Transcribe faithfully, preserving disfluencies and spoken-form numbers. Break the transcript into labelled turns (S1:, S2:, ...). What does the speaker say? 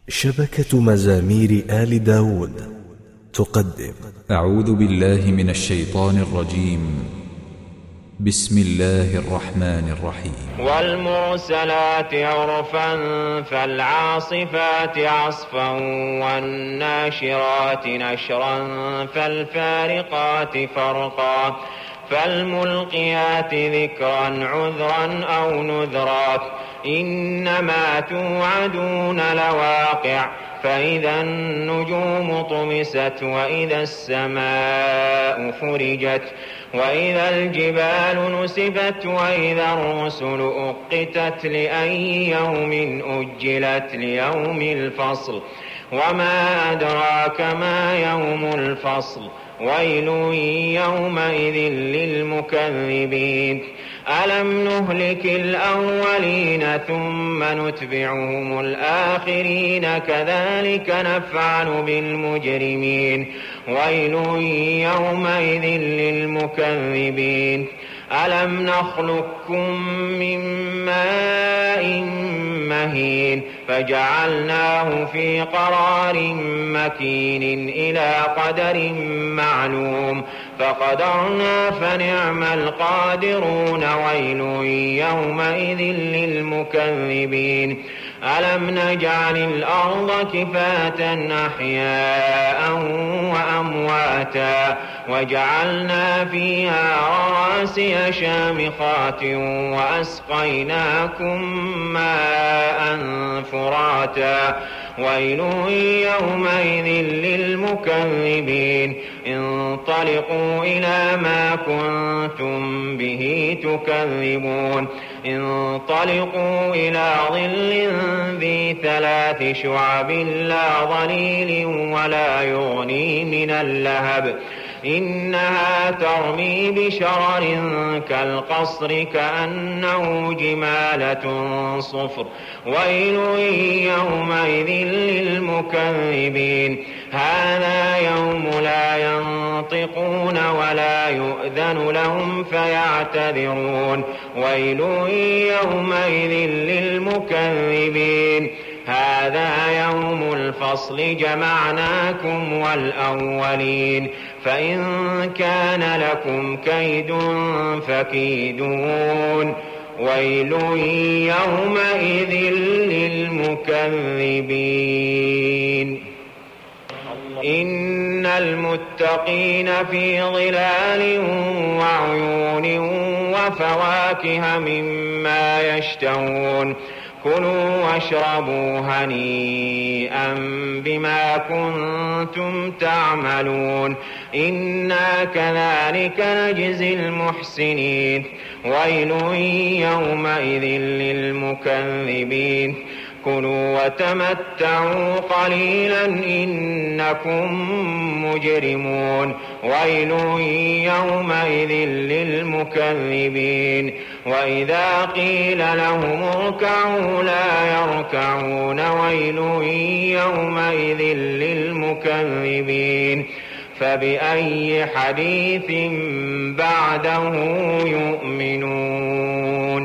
S1: شبكة مزامير آل داود تقدم.
S2: أعوذ بالله من الشيطان الرجيم. بسم الله الرحمن الرحيم.
S3: والمرسلات عرفا فالعاصفات عصفا والناشرات نشرا فالفارقات فرقا فالملقيات ذكرا عذرا أو نذرا إنما توعدون لواقع فإذا النجوم طمست وإذا السماء فرجت وإذا الجبال نسفت وإذا الرسل أقتت لأي يوم أجلت ليوم الفصل وما أدراك ما يوم الفصل ويل يومئذ للمكذبين ألم نهلك الأولين ثم نتبعهم الآخرين كذلك نفعل بالمجرمين ويل يومئذ للمكذبين ألم نخلقكم من ماء مهين فجعلناه في قرار مكين إلى قدر معلوم فقدرنا فنعم القادرون ويل يومئذ للمكذبين ألم نجعل الأرض كفاة أحياء وأمواتا وجعلنا فيها رواسي شامخات وأسقيناكم ماء فراتا ويل يومئذ للمكذبين انطلقوا إلى ما كنتم به تكذبون انطلقوا إلى ظل ذي ثلاث شعب لا ظليل ولا يغني من اللهب إنها ترمي بشرر كالقصر كأنه جمالة صفر ويل يومئذ للمكذبين هذا يوم لا ينطقون ولا يؤذن لهم فيعتذرون ويل يومئذ للمكذبين هذا يوم الفصل جمعناكم والأولين فإن كان لكم كيد فكيدون ويل يومئذ للمكذبين إن المتقين في ظلال وعيون وفواكه مما يشتهون كلوا واشربوا هنيئا بما كنتم تعملون إنا كذلك نجزي المحسنين ويل يومئذ للمكذبين كلوا وتمتعوا قليلا إنكم مجرمون ويل يومئذ للمكذبين وإذا قيل لهم اركعوا لا يركعون ويل يومئذ للمكذبين فبأي حديث بعده يؤمنون.